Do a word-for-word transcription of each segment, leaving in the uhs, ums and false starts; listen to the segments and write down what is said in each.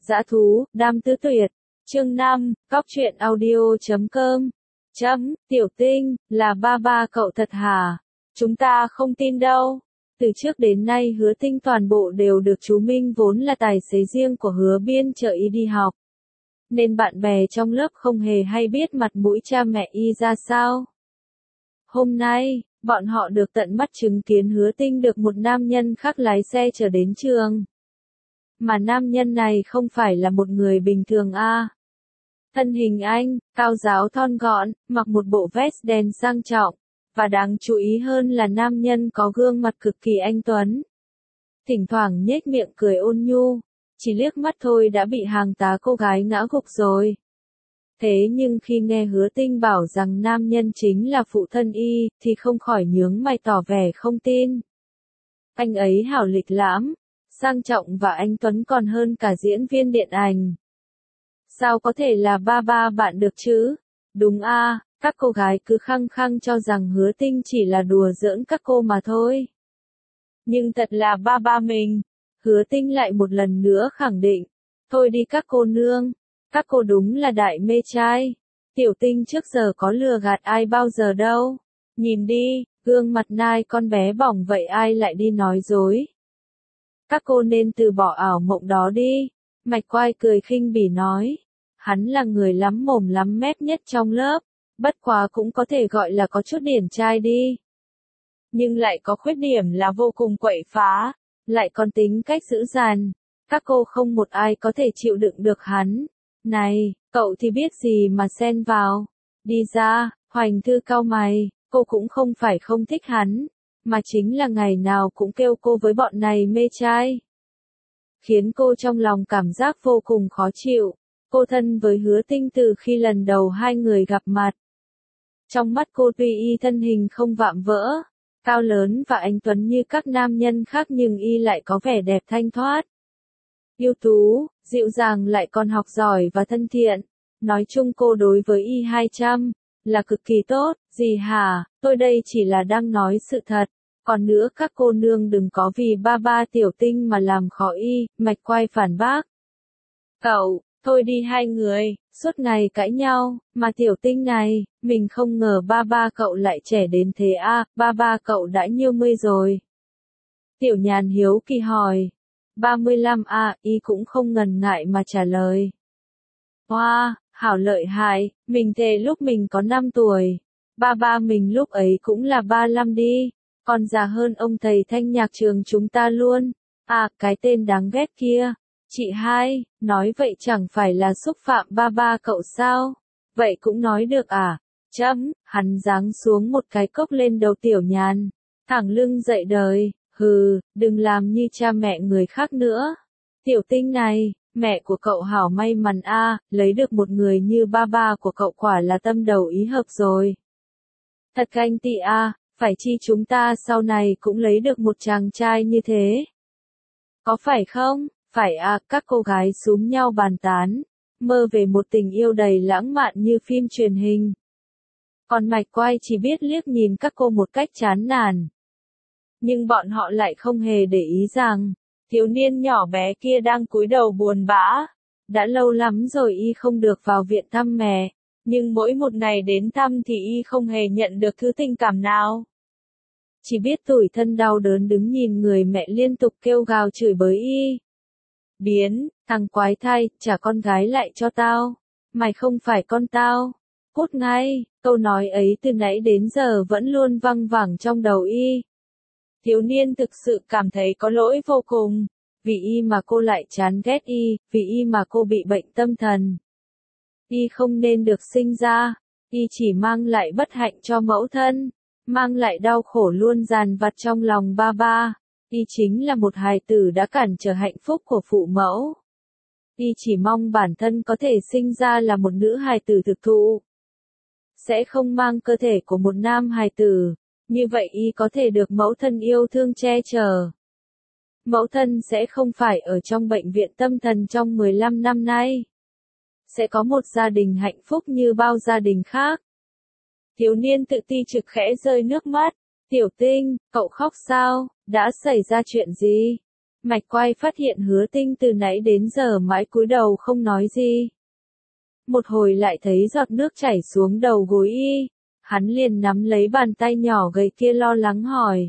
Dã thú, đam tứ tuyệt. Chương năm, Cóc truyện audio chấm com. Chấm, Tiểu Tinh, là ba ba cậu thật hả? Chúng ta không tin đâu. Từ trước đến nay Hứa Tinh toàn bộ đều được chú Minh vốn là tài xế riêng của Hứa Biên chở y đi học. Nên bạn bè trong lớp không hề hay biết mặt mũi cha mẹ y ra sao. Hôm nay, bọn họ được tận mắt chứng kiến Hứa Tinh được một nam nhân khác lái xe chở đến trường. Mà nam nhân này không phải là một người bình thường a. À. Thân hình anh, cao ráo thon gọn, mặc một bộ vest đen sang trọng. Và đáng chú ý hơn là nam nhân có gương mặt cực kỳ anh tuấn. Thỉnh thoảng nhếch miệng cười ôn nhu, chỉ liếc mắt thôi đã bị hàng tá cô gái ngã gục rồi. Thế nhưng khi nghe Hứa Tinh bảo rằng nam nhân chính là phụ thân y, thì không khỏi nhướng mày tỏ vẻ không tin. Anh ấy hảo lịch lãm, sang trọng và anh tuấn còn hơn cả diễn viên điện ảnh. Sao có thể là ba ba bạn được chứ? Đúng a, à, các cô gái cứ khăng khăng cho rằng Hứa Tinh chỉ là đùa giỡn các cô mà thôi. Nhưng thật là ba ba mình. Hứa Tinh lại một lần nữa khẳng định. Thôi đi các cô nương, các cô đúng là đại mê trai. Tiểu Tinh trước giờ có lừa gạt ai bao giờ đâu. Nhìn đi, gương mặt nai con bé bỏng vậy ai lại đi nói dối. Các cô nên từ bỏ ảo mộng đó đi. Mạch Quai cười khinh bỉ nói. Hắn là người lắm mồm lắm mép nhất trong lớp. Bất quá cũng có thể gọi là có chút điển trai đi. Nhưng lại có khuyết điểm là vô cùng quậy phá. Lại còn tính cách dữ dằn. Các cô không một ai có thể chịu đựng được hắn. Này, cậu thì biết gì mà xen vào. Đi ra, Hoành Thư cau mày. Cô cũng không phải không thích hắn. Mà chính là ngày nào cũng kêu cô với bọn này mê trai. Khiến cô trong lòng cảm giác vô cùng khó chịu. Cô thân với Hứa Tinh từ khi lần đầu hai người gặp mặt. Trong mắt cô tuy y thân hình không vạm vỡ, cao lớn và anh tuấn như các nam nhân khác nhưng y lại có vẻ đẹp thanh thoát. Ưu tú, dịu dàng lại còn học giỏi và thân thiện. Nói chung cô đối với y hai trăm, là cực kỳ tốt. Gì hả, tôi đây chỉ là đang nói sự thật. Còn nữa các cô nương đừng có vì ba ba Tiểu Tinh mà làm khó y, Mạch Quai phản bác. Cậu, thôi đi hai người, suốt ngày cãi nhau, mà Tiểu Tinh này, mình không ngờ ba ba cậu lại trẻ đến thế a, à, ba ba cậu đã nhiêu mươi rồi. Tiểu Nhàn hiếu kỳ hỏi. ba mươi lăm a, à, y cũng không ngần ngại mà trả lời. Hoa, wow, hảo lợi hại, mình thề lúc mình có năm tuổi, ba ba mình lúc ấy cũng là ba mươi lăm đi. Còn già hơn ông thầy thanh nhạc trường chúng ta luôn. À, cái tên đáng ghét kia. Chị hai, nói vậy chẳng phải là xúc phạm ba ba cậu sao? Vậy cũng nói được à? Chấm, hắn giáng xuống một cái cốc lên đầu Tiểu Nhàn. Thẳng lưng dậy đời, hừ, đừng làm như cha mẹ người khác nữa. Tiểu Tinh này, mẹ của cậu hảo may mắn a, à, lấy được một người như ba ba của cậu quả là tâm đầu ý hợp rồi. Thật ganh tị a. À. Phải chi chúng ta sau này cũng lấy được một chàng trai như thế. Có phải không? Phải à, các cô gái xúm nhau bàn tán, mơ về một tình yêu đầy lãng mạn như phim truyền hình. Còn Mạch Quai chỉ biết liếc nhìn các cô một cách chán nản. Nhưng bọn họ lại không hề để ý rằng, thiếu niên nhỏ bé kia đang cúi đầu buồn bã. Đã lâu lắm rồi y không được vào viện thăm mẹ. Nhưng mỗi một ngày đến thăm thì y không hề nhận được thứ tình cảm nào. Chỉ biết tủi thân đau đớn đứng nhìn người mẹ liên tục kêu gào chửi bới y. Biến, thằng quái thai, trả con gái lại cho tao. Mày không phải con tao. Cút ngay, câu nói ấy từ nãy đến giờ vẫn luôn văng vẳng trong đầu y. Thiếu niên thực sự cảm thấy có lỗi vô cùng. Vì y mà cô lại chán ghét y, vì y mà cô bị bệnh tâm thần. Y không nên được sinh ra, y chỉ mang lại bất hạnh cho mẫu thân, mang lại đau khổ luôn dằn vặt trong lòng ba ba. Y chính là một hài tử đã cản trở hạnh phúc của phụ mẫu. Y chỉ mong bản thân có thể sinh ra là một nữ hài tử thực thụ. Sẽ không mang cơ thể của một nam hài tử, như vậy y có thể được mẫu thân yêu thương che chở. Mẫu thân sẽ không phải ở trong bệnh viện tâm thần trong mười lăm năm nay. Sẽ có một gia đình hạnh phúc như bao gia đình khác. Thiếu niên tự ti trực khẽ rơi nước mắt. Tiểu Tinh, cậu khóc sao? Đã xảy ra chuyện gì? Mạch Quay phát hiện Hứa Tinh từ nãy đến giờ mãi cúi đầu không nói gì. Một hồi lại thấy giọt nước chảy xuống đầu gối y, hắn liền nắm lấy bàn tay nhỏ gầy kia lo lắng hỏi.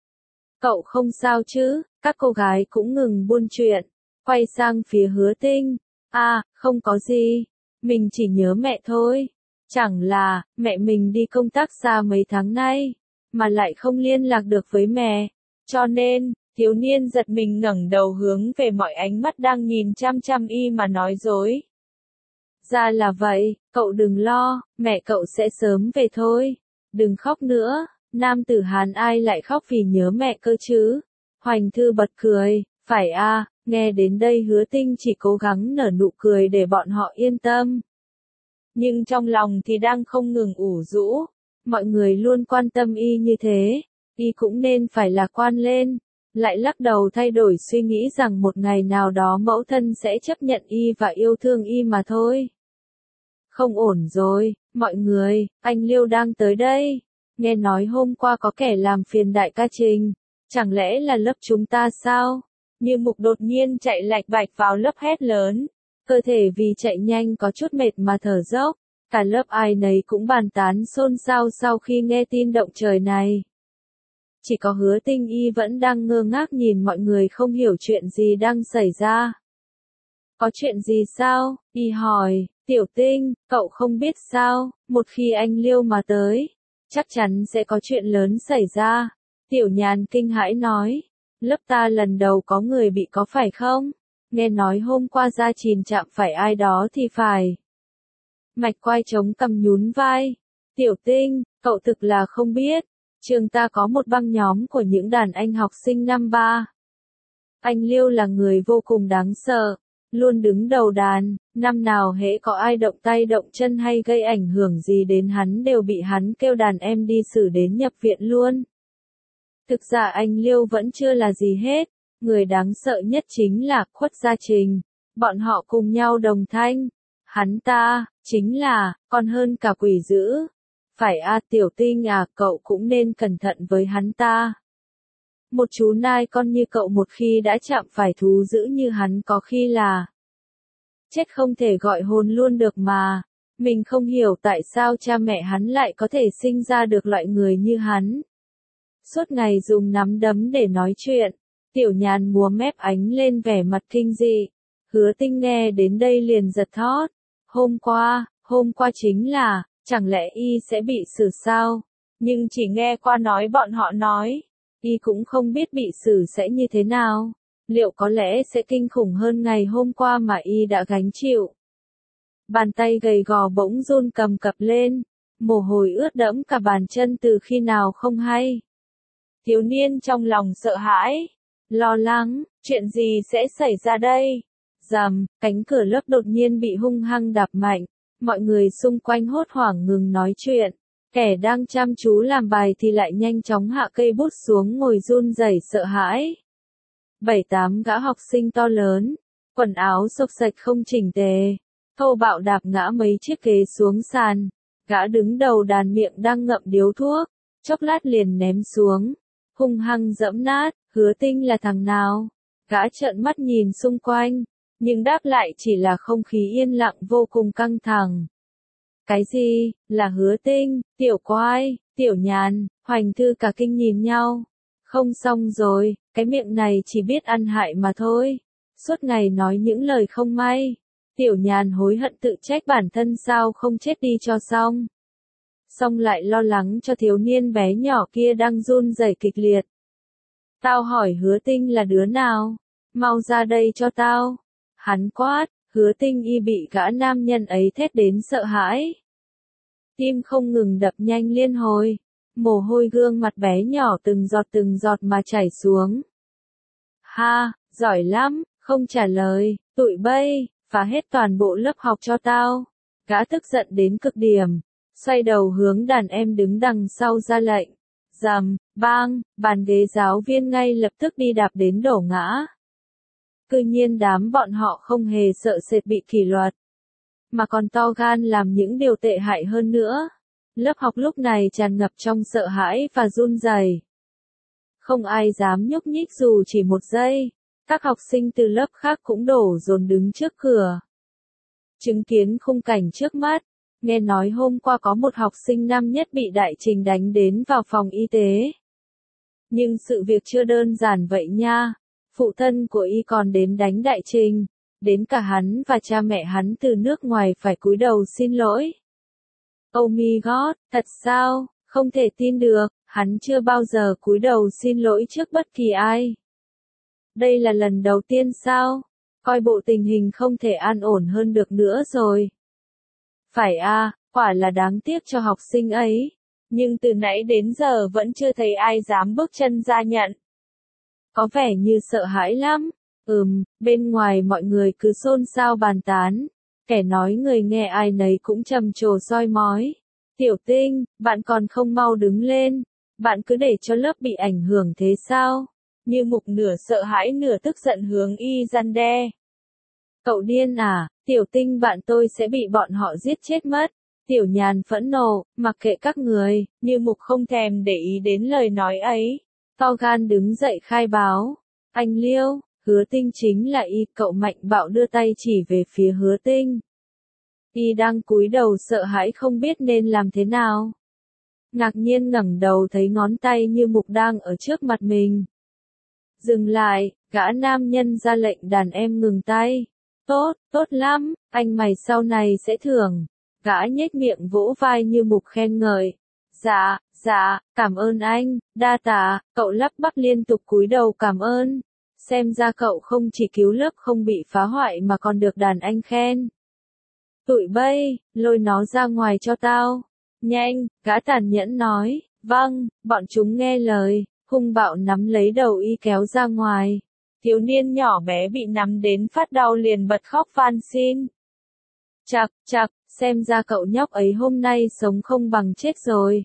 Cậu không sao chứ? Các cô gái cũng ngừng buôn chuyện, quay sang phía Hứa Tinh. À, không có gì, mình chỉ nhớ mẹ thôi. Chẳng là, mẹ mình đi công tác xa mấy tháng nay, mà lại không liên lạc được với mẹ. Cho nên, thiếu niên giật mình ngẩng đầu hướng về mọi ánh mắt đang nhìn chăm chăm y mà nói dối. Ra là vậy, cậu đừng lo, mẹ cậu sẽ sớm về thôi. Đừng khóc nữa, nam tử Hán ai lại khóc vì nhớ mẹ cơ chứ? Hoành Thư bật cười, phải a, nghe đến đây Hứa Tinh chỉ cố gắng nở nụ cười để bọn họ yên tâm. Nhưng trong lòng thì đang không ngừng ủ rũ, mọi người luôn quan tâm y như thế, y cũng nên phải lạc quan lên. Lại lắc đầu thay đổi suy nghĩ rằng một ngày nào đó mẫu thân sẽ chấp nhận y và yêu thương y mà thôi. Không ổn rồi, mọi người, anh Liêu đang tới đây. Nghe nói hôm qua có kẻ làm phiền đại ca Trình, chẳng lẽ là lớp chúng ta sao? Như Mục đột nhiên chạy lạch bạch vào lớp hét lớn, cơ thể vì chạy nhanh có chút mệt mà thở dốc, cả lớp ai nấy cũng bàn tán xôn xao sau khi nghe tin động trời này. Chỉ có Hứa Tinh y vẫn đang ngơ ngác nhìn mọi người không hiểu chuyện gì đang xảy ra. Có chuyện gì sao? Y hỏi, Tiểu Tinh, cậu không biết sao, một khi anh Liêu mà tới, chắc chắn sẽ có chuyện lớn xảy ra. Tiểu Nhàn kinh hãi nói, lớp ta lần đầu có người bị có phải không? Nghe nói hôm qua Gia Chìn chạm phải ai đó thì phải. Mạch Quay chống cằm nhún vai. Tiểu Tinh, cậu thực là không biết. Trường ta có một băng nhóm của những đàn anh học sinh năm ba. Anh Liêu là người vô cùng đáng sợ, luôn đứng đầu đàn, năm nào hễ có ai động tay động chân hay gây ảnh hưởng gì đến hắn đều bị hắn kêu đàn em đi xử đến nhập viện luôn. Thực ra anh Liêu vẫn chưa là gì hết, người đáng sợ nhất chính là Khuất Gia Trình, bọn họ cùng nhau đồng thanh. Hắn ta, chính là, còn hơn cả quỷ dữ. Phải a Tiểu Tinh à, cậu cũng nên cẩn thận với hắn ta. Một chú nai con như cậu một khi đã chạm phải thú dữ như hắn có khi là chết không thể gọi hồn luôn được mà. Mình không hiểu tại sao cha mẹ hắn lại có thể sinh ra được loại người như hắn. Suốt ngày dùng nắm đấm để nói chuyện, Tiểu Nhàn múa mép ánh lên vẻ mặt kinh dị. Hứa Tinh nghe đến đây liền giật thót. Hôm qua, hôm qua chính là, chẳng lẽ y sẽ bị xử sao? Nhưng chỉ nghe qua nói bọn họ nói, y cũng không biết bị xử sẽ như thế nào. Liệu có lẽ sẽ kinh khủng hơn ngày hôm qua mà y đã gánh chịu. Bàn tay gầy gò bỗng run cầm cập lên, mồ hôi ướt đẫm cả bàn chân từ khi nào không hay. Thiếu niên trong lòng sợ hãi, lo lắng, chuyện gì sẽ xảy ra đây? Rầm, cánh cửa lớp đột nhiên bị hung hăng đạp mạnh, mọi người xung quanh hốt hoảng ngừng nói chuyện, kẻ đang chăm chú làm bài thì lại nhanh chóng hạ cây bút xuống ngồi run rẩy sợ hãi. Bảy tám gã học sinh to lớn, quần áo xộc xệch không chỉnh tề, thô bạo đạp ngã mấy chiếc ghế xuống sàn, gã đứng đầu đàn miệng đang ngậm điếu thuốc, chốc lát liền ném xuống, hung hăng dẫm nát. Hứa Tinh là thằng nào? Gã trợn mắt nhìn xung quanh, nhưng đáp lại chỉ là không khí yên lặng vô cùng căng thẳng. Cái gì, là Hứa Tinh, Tiểu Quay, Tiểu Nhàn, Hoành Thư cả kinh nhìn nhau. Không xong rồi, cái miệng này chỉ biết ăn hại mà thôi. Suốt ngày nói những lời không may. Tiểu Nhàn hối hận tự trách bản thân sao không chết đi cho xong. Xong lại lo lắng cho thiếu niên bé nhỏ kia đang run rẩy kịch liệt. Tao hỏi Hứa Tinh là đứa nào? Mau ra đây cho tao. Hắn quát, Hứa Tinh y bị gã nam nhân ấy thét đến sợ hãi. Tim không ngừng đập nhanh liên hồi. Mồ hôi gương mặt bé nhỏ từng giọt từng giọt mà chảy xuống. Ha, giỏi lắm, không trả lời, tụi bay, phá hết toàn bộ lớp học cho tao. Gã tức giận đến cực điểm, xoay đầu hướng đàn em đứng đằng sau ra lệnh. Rầm, bang, bàn ghế giáo viên ngay lập tức đi đạp đến đổ ngã. Cư nhiên đám bọn họ không hề sợ sệt bị kỷ luật, mà còn to gan làm những điều tệ hại hơn nữa. Lớp học lúc này tràn ngập trong sợ hãi và run rẩy. Không ai dám nhúc nhích dù chỉ một giây. Các học sinh từ lớp khác cũng đổ dồn đứng trước cửa. Chứng kiến khung cảnh trước mắt, nghe nói hôm qua có một học sinh năm nhất bị Đại Trình đánh đến vào phòng y tế. Nhưng sự việc chưa đơn giản vậy nha. Phụ thân của y còn đến đánh Đại Trình, đến cả hắn và cha mẹ hắn từ nước ngoài phải cúi đầu xin lỗi. Oh my god, thật sao? Không thể tin được, hắn chưa bao giờ cúi đầu xin lỗi trước bất kỳ ai. Đây là lần đầu tiên sao? Coi bộ tình hình không thể an ổn hơn được nữa rồi. Phải à, quả là đáng tiếc cho học sinh ấy. Nhưng từ nãy đến giờ vẫn chưa thấy ai dám bước chân ra nhận. Có vẻ như sợ hãi lắm. Ừm, bên ngoài mọi người cứ xôn xao bàn tán. Kẻ nói người nghe ai nấy cũng trầm trồ soi mói. Tiểu Tinh, bạn còn không mau đứng lên. Bạn cứ để cho lớp bị ảnh hưởng thế sao? Như Mục nửa sợ hãi nửa tức giận hướng y răn đe. Cậu điên à, Tiểu Tinh bạn tôi sẽ bị bọn họ giết chết mất. Tiểu Nhàn phẫn nộ, mặc kệ các người, Như Mục không thèm để ý đến lời nói ấy. To gan đứng dậy khai báo. Anh Liêu, Hứa Tinh chính là y, cậu mạnh bạo đưa tay chỉ về phía Hứa Tinh. Y đang cúi đầu sợ hãi không biết nên làm thế nào. Ngạc nhiên ngẩng đầu thấy ngón tay Như Mục đang ở trước mặt mình. Dừng lại, gã nam nhân ra lệnh đàn em ngừng tay. Tốt, tốt lắm, anh mày sau này sẽ thưởng. Gã nhếch miệng vỗ vai Như Mục khen ngợi. Dạ, dạ, cảm ơn anh, đa tạ, cậu lắp bắp liên tục cúi đầu cảm ơn. Xem ra cậu không chỉ cứu lớp không bị phá hoại mà còn được đàn anh khen. Tụi bay, lôi nó ra ngoài cho tao. Nhanh, gã tàn nhẫn nói. Vâng, bọn chúng nghe lời, hung bạo nắm lấy đầu y kéo ra ngoài. Thiếu niên nhỏ bé bị nắm đến phát đau liền bật khóc van xin. Chạc, chạc, xem ra cậu nhóc ấy hôm nay sống không bằng chết rồi.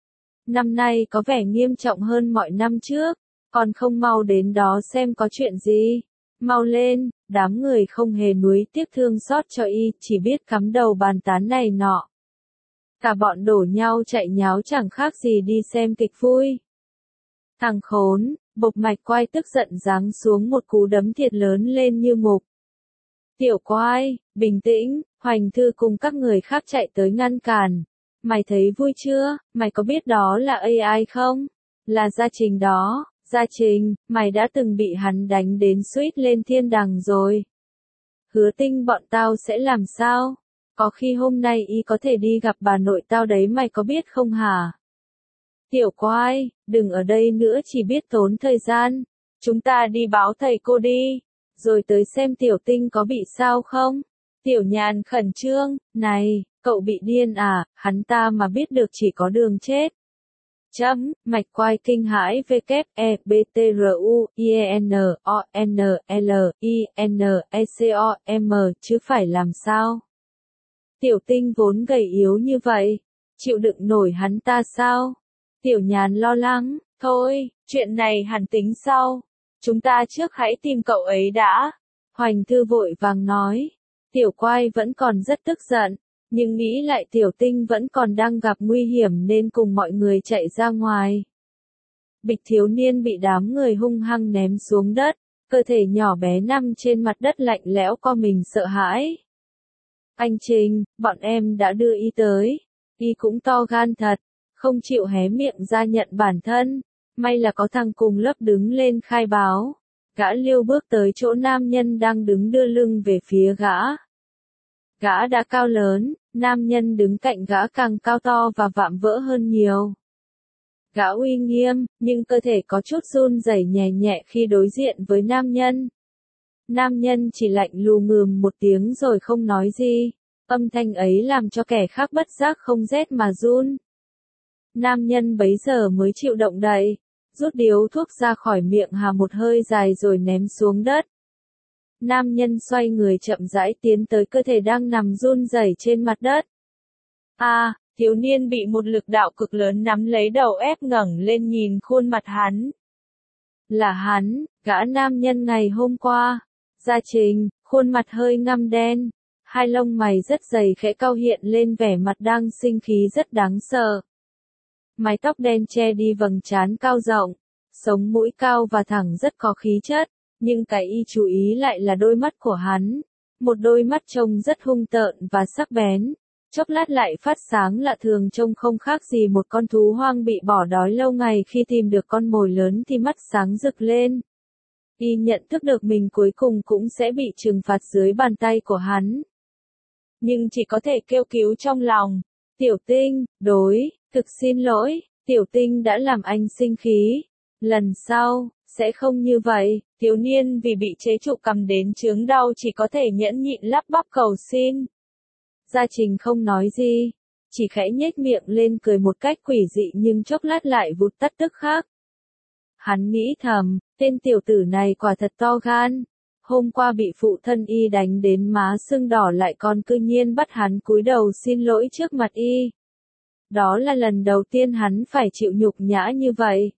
Năm nay có vẻ nghiêm trọng hơn mọi năm trước, còn không mau đến đó xem có chuyện gì. Mau lên, đám người không hề nuối tiếc thương xót cho y, chỉ biết cắm đầu bàn tán này nọ. Cả bọn đổ nhau chạy nháo chẳng khác gì đi xem kịch vui. Thằng khốn, Bộc Mạch Quai tức giận giáng xuống một cú đấm thiệt lớn lên Như Mục. Tiểu Quai, bình tĩnh, Hoành Thư cùng các người khác chạy tới ngăn cản. Mày thấy vui chưa, mày có biết đó là a i không? Là Gia Trình đó, Gia Trình, mày đã từng bị hắn đánh đến suýt lên thiên đàng rồi. Hứa Tinh bọn tao sẽ làm sao? Có khi hôm nay y có thể đi gặp bà nội tao đấy mày có biết không hả? Tiểu Quai, đừng ở đây nữa chỉ biết tốn thời gian. Chúng ta đi báo thầy cô đi, rồi tới xem Tiểu Tinh có bị sao không? Tiểu Nhàn khẩn trương, này, cậu bị điên à, hắn ta mà biết được chỉ có đường chết. Chấm, Mạch Quai kinh hãi w e b t r u i e n o n l i n e c o m chứ phải làm sao? Tiểu Tinh vốn gầy yếu như vậy, chịu đựng nổi hắn ta sao? Tiểu Nhàn lo lắng, thôi, chuyện này hẳn tính sau. Chúng ta trước hãy tìm cậu ấy đã. Hoành Thư vội vàng nói. Tiểu Quai vẫn còn rất tức giận, nhưng nghĩ lại Tiểu Tinh vẫn còn đang gặp nguy hiểm nên cùng mọi người chạy ra ngoài. Bịch thiếu niên bị đám người hung hăng ném xuống đất, cơ thể nhỏ bé nằm trên mặt đất lạnh lẽo co mình sợ hãi. Anh Trình, bọn em đã đưa y tới. Y cũng to gan thật, không chịu hé miệng ra nhận bản thân. May là có thằng cùng lớp đứng lên khai báo. Gã Liêu bước tới chỗ nam nhân đang đứng đưa lưng về phía gã. Gã đã cao lớn, nam nhân đứng cạnh gã càng cao to và vạm vỡ hơn nhiều. Gã uy nghiêm, nhưng cơ thể có chút run rẩy nhẹ nhẹ khi đối diện với nam nhân. Nam nhân chỉ lạnh lùng ngườm một tiếng rồi không nói gì. Âm thanh ấy làm cho kẻ khác bất giác không rét mà run. Nam nhân bấy giờ mới chịu động đậy, rút điếu thuốc ra khỏi miệng hà một hơi dài rồi ném xuống đất. Nam nhân xoay người chậm rãi tiến tới cơ thể đang nằm run rẩy trên mặt đất. A, à, thiếu niên bị một lực đạo cực lớn nắm lấy đầu ép ngẩng lên nhìn khuôn mặt hắn. Là hắn, gã nam nhân ngày hôm qua. Gia Trình, khuôn mặt hơi ngăm đen, hai lông mày rất dày khẽ cau hiện lên vẻ mặt đang sinh khí rất đáng sợ. Mái tóc đen che đi vầng trán cao rộng, sống mũi cao và thẳng rất có khí chất, Nhưng cái y chú ý lại là đôi mắt của hắn. Một đôi mắt trông rất hung tợn và sắc bén. Chốc lát lại phát sáng lạ thường, trông không khác gì một con thú hoang bị bỏ đói lâu ngày, khi tìm được con mồi lớn thì mắt sáng rực lên. Y nhận thức được mình cuối cùng cũng sẽ bị trừng phạt dưới bàn tay của hắn. Nhưng chỉ có thể kêu cứu trong lòng. Tiểu Tinh, đối, thực xin lỗi, Tiểu Tinh đã làm anh sinh khí. Lần sau, sẽ không như vậy. Thiếu niên vì bị chế trụ cầm đến chướng đau chỉ có thể nhẫn nhịn lắp bắp cầu xin. Gia Trình không nói gì, chỉ khẽ nhếch miệng lên cười một cách quỷ dị, nhưng chốc lát lại vụt tắt tức khắc. Hắn nghĩ thầm, tên tiểu tử này quả thật to gan. Hôm qua bị phụ thân y đánh đến má sưng đỏ, lại còn cư nhiên bắt hắn cúi đầu xin lỗi trước mặt y. Đó là lần đầu tiên hắn phải chịu nhục nhã như vậy.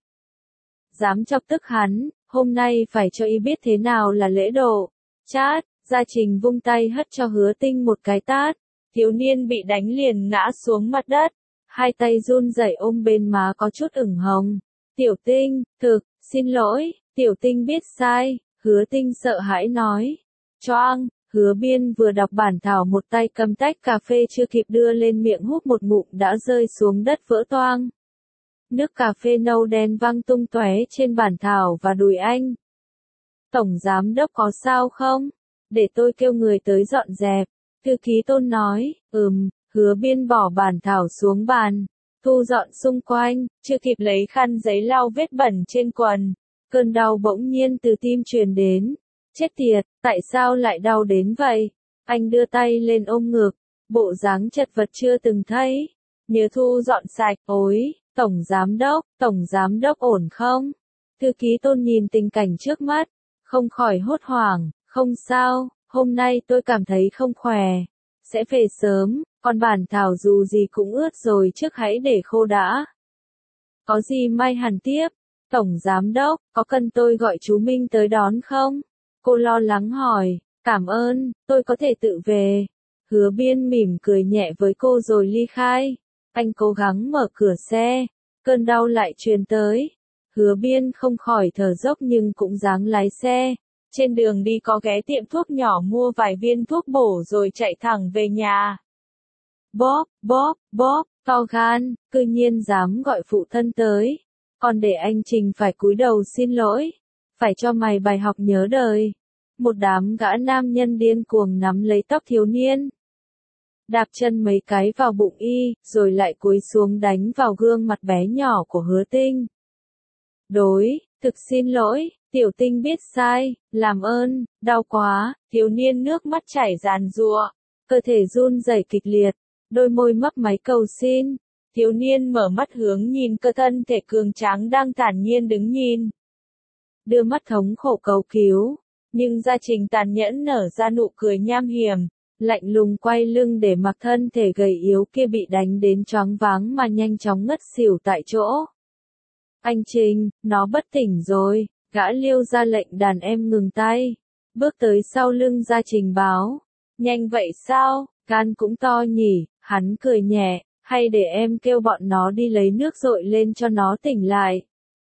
Dám chọc tức hắn, hôm nay phải cho y biết thế nào là lễ độ. Chát, Gia Trình vung tay hất cho Hứa Tinh một cái tát. Thiếu niên bị đánh liền ngã xuống mặt đất. Hai tay run rẩy ôm bên má có chút ửng hồng. Tiểu Tinh, thực, xin lỗi, Tiểu Tinh biết sai. Hứa Tinh sợ hãi nói. Choang, Hứa Biên vừa đọc bản thảo một tay cầm tách cà phê chưa kịp đưa lên miệng húp một ngụm đã rơi xuống đất vỡ toang. Nước cà phê nâu đen văng tung tóe trên bản thảo và đùi anh. Tổng giám đốc có sao không? Để tôi kêu người tới dọn dẹp. Thư ký Tôn nói, ừm, Hứa Biên bỏ bản thảo xuống bàn, thu dọn xung quanh, chưa kịp lấy khăn giấy lau vết bẩn trên quần. Cơn đau bỗng nhiên từ tim truyền đến. Chết tiệt, tại sao lại đau đến vậy? Anh đưa tay lên ôm ngực, bộ dáng chật vật chưa từng thấy. Nhớ thu dọn sạch, ối, tổng giám đốc, tổng giám đốc ổn không? Thư ký Tôn nhìn tình cảnh trước mắt, không khỏi hốt hoảng, không sao, hôm nay tôi cảm thấy không khỏe, sẽ về sớm, còn bản thảo dù gì cũng ướt rồi, trước hãy để khô đã. Có gì mai hẳn tiếp, tổng giám đốc, có cần tôi gọi chú Minh tới đón không? Cô lo lắng hỏi, cảm ơn, tôi có thể tự về. Hứa Biên mỉm cười nhẹ với cô rồi ly khai. Anh cố gắng mở cửa xe, cơn đau lại truyền tới. Hứa Biên không khỏi thở dốc nhưng cũng ráng lái xe. Trên đường đi có ghé tiệm thuốc nhỏ mua vài viên thuốc bổ rồi chạy thẳng về nhà. Bóp, bóp, bóp, to gan, cư nhiên dám gọi phụ thân tới. Còn để anh Trình phải cúi đầu xin lỗi. Phải cho mày bài học nhớ đời. Một đám gã nam nhân điên cuồng nắm lấy tóc thiếu niên. Đạp chân mấy cái vào bụng y, rồi lại cúi xuống đánh vào gương mặt bé nhỏ của Hứa Tinh. Đối, thực xin lỗi, Tiểu Tinh biết sai, làm ơn, đau quá, thiếu niên nước mắt chảy ràn rụa, cơ thể run rẩy kịch liệt, đôi môi mấp máy cầu xin. Thiếu niên mở mắt hướng nhìn cơ thân thể cường tráng đang thản nhiên đứng nhìn. Đưa mắt thống khổ cầu cứu, nhưng Gia Trình tàn nhẫn nở ra nụ cười nham hiểm, lạnh lùng quay lưng để mặc thân thể gầy yếu kia bị đánh đến choáng váng mà nhanh chóng ngất xỉu tại chỗ. Anh Trình, nó bất tỉnh rồi, gã Liêu ra lệnh đàn em ngừng tay, bước tới sau lưng Gia Trình báo. Nhanh vậy sao, gan cũng to nhỉ, hắn cười nhẹ, hay để em kêu bọn nó đi lấy nước dội lên cho nó tỉnh lại.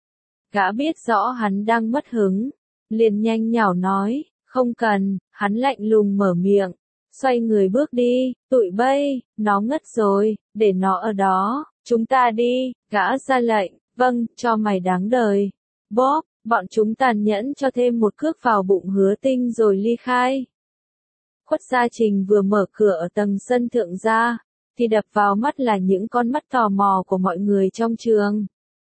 Gã biết rõ hắn đang mất hứng, liền nhanh nhảu nói, không cần, hắn lạnh lùng mở miệng, xoay người bước đi, tụi bay, nó ngất rồi, để nó ở đó, chúng ta đi, gã ra lệnh, vâng, cho mày đáng đời. Bóp, bọn chúng tàn nhẫn cho thêm một cước vào bụng Hứa Tinh rồi ly khai. Khuất Gia Trình vừa mở cửa ở tầng sân thượng ra, thì đập vào mắt là những con mắt tò mò của mọi người trong trường.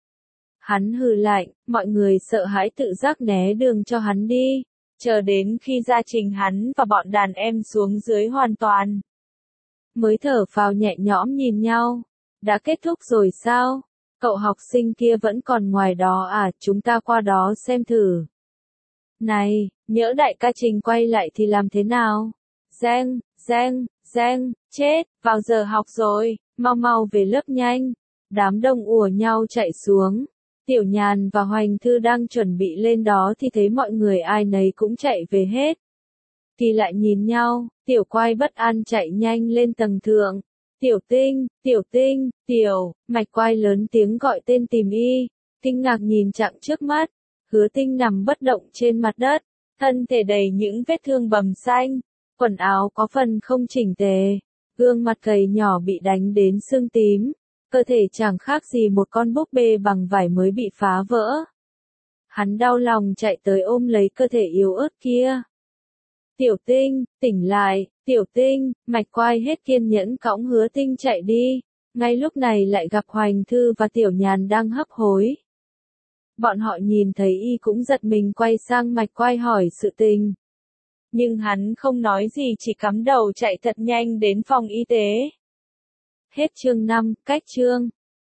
Hắn hừ lạnh, mọi người sợ hãi tự giác né đường cho hắn đi, chờ đến khi Gia Trình hắn và bọn đàn em xuống dưới hoàn toàn. Mới thở phào nhẹ nhõm nhìn nhau, đã kết thúc rồi sao? Cậu học sinh kia vẫn còn ngoài đó à, chúng ta qua đó xem thử. Này, nhỡ đại ca Trình quay lại thì làm thế nào? Giang, Giang, Giang, chết, vào giờ học rồi, mau mau về lớp nhanh. Đám đông ùa nhau chạy xuống. Tiểu Nhàn và Hoành Thư đang chuẩn bị lên đó thì thấy mọi người ai nấy cũng chạy về hết. Thì lại nhìn nhau, Tiểu Quai bất an chạy nhanh lên tầng thượng. Tiểu Tinh, Tiểu Tinh, Tiểu, Mạch Quai lớn tiếng gọi tên tìm y. Kinh ngạc nhìn chặng trước mắt. Hứa Tinh nằm bất động trên mặt đất. thân thể đầy những vết thương bầm xanh, quần áo có phần không chỉnh tề, gương mặt gầy nhỏ bị đánh đến sưng tím, cơ thể chẳng khác gì một con búp bê bằng vải mới bị phá vỡ. Hắn đau lòng chạy tới ôm lấy cơ thể yếu ớt kia. Tiểu Tinh, tỉnh lại, Tiểu Tinh, Mạch Quai hết kiên nhẫn cõng Hứa Tinh chạy đi, ngay lúc này lại gặp Hoành Thư và Tiểu Nhàn đang hấp hối. Bọn họ nhìn thấy y cũng giật mình quay sang Mạch Quai hỏi sự tình. Nhưng hắn không nói gì, chỉ cắm đầu chạy thật nhanh đến phòng y tế. Hết chương năm, cách chương.